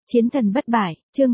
Chiến thần bất bại, chương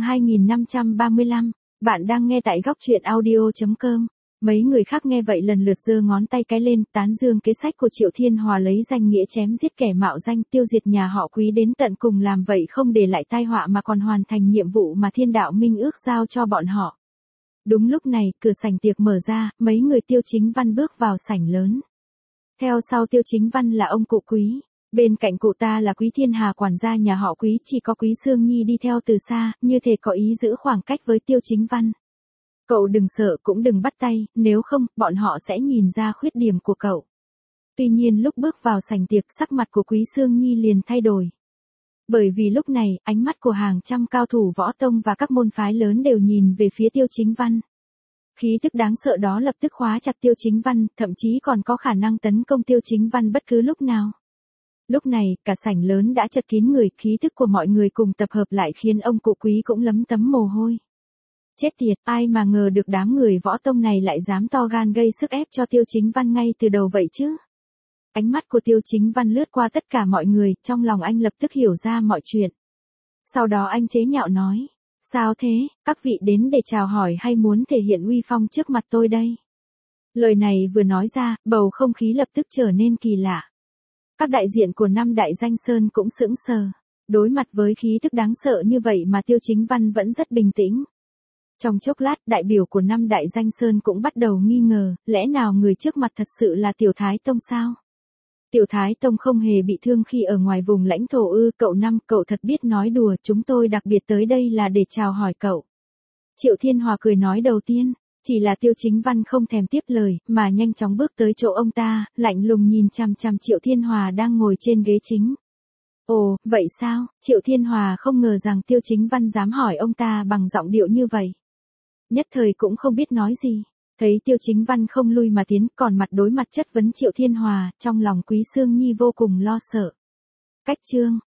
2535, bạn đang nghe tại góc truyện audio.com. Mấy người khác nghe vậy lần lượt giơ ngón tay cái lên, tán dương kế sách của Triệu Thiên Hòa lấy danh nghĩa chém giết kẻ mạo danh tiêu diệt nhà họ Quý đến tận cùng, làm vậy không để lại tai họa mà còn hoàn thành nhiệm vụ mà thiên đạo minh ước giao cho bọn họ. Đúng lúc này, cửa sảnh tiệc mở ra, mấy người Tiêu Chính Văn bước vào sảnh lớn. Theo sau Tiêu Chính Văn là ông cụ Quý. Bên cạnh cụ ta là Quý Thiên Hà, quản gia nhà họ Quý, chỉ có Quý Sương Nhi đi theo từ xa, như thể có ý giữ khoảng cách với Tiêu Chính Văn. Cậu đừng sợ, cũng đừng bắt tay, nếu không, bọn họ sẽ nhìn ra khuyết điểm của cậu. Tuy nhiên lúc bước vào sảnh tiệc, sắc mặt của Quý Sương Nhi liền thay đổi. Bởi vì lúc này, ánh mắt của hàng trăm cao thủ võ tông và các môn phái lớn đều nhìn về phía Tiêu Chính Văn. Khí tức đáng sợ đó lập tức khóa chặt Tiêu Chính Văn, thậm chí còn có khả năng tấn công Tiêu Chính Văn bất cứ lúc nào. Lúc này, cả sảnh lớn đã chật kín người, khí thức của mọi người cùng tập hợp lại khiến ông cụ Quý cũng lấm tấm mồ hôi. Chết tiệt, ai mà ngờ được đám người võ tông này lại dám to gan gây sức ép cho Tiêu Chính Văn ngay từ đầu vậy chứ. Ánh mắt của Tiêu Chính Văn lướt qua tất cả mọi người, trong lòng anh lập tức hiểu ra mọi chuyện. Sau đó anh chế nhạo nói, sao thế, các vị đến để chào hỏi hay muốn thể hiện uy phong trước mặt tôi đây? Lời này vừa nói ra, bầu không khí lập tức trở nên kỳ lạ. Các đại diện của năm đại danh sơn cũng sững sờ. Đối mặt với khí thức đáng sợ như vậy mà Tiêu Chính Văn vẫn rất bình tĩnh. Trong chốc lát, đại biểu của năm đại danh sơn cũng bắt đầu nghi ngờ, lẽ nào người trước mặt thật sự là Tiểu Thái Tông sao? Tiểu Thái Tông không hề bị thương khi ở ngoài vùng lãnh thổ ư? Cậu thật biết nói đùa, chúng tôi đặc biệt tới đây là để chào hỏi cậu. Triệu Thiên Hòa cười nói đầu tiên. Chỉ là Tiêu Chính Văn không thèm tiếp lời, mà nhanh chóng bước tới chỗ ông ta, lạnh lùng nhìn chằm chằm Triệu Thiên Hòa đang ngồi trên ghế chính. Ồ, vậy sao? Triệu Thiên Hòa không ngờ rằng Tiêu Chính Văn dám hỏi ông ta bằng giọng điệu như vậy. Nhất thời cũng không biết nói gì. Thấy Tiêu Chính Văn không lui mà tiến, còn mặt đối mặt chất vấn Triệu Thiên Hòa, trong lòng Quý Sương Nhi vô cùng lo sợ. Cách chương,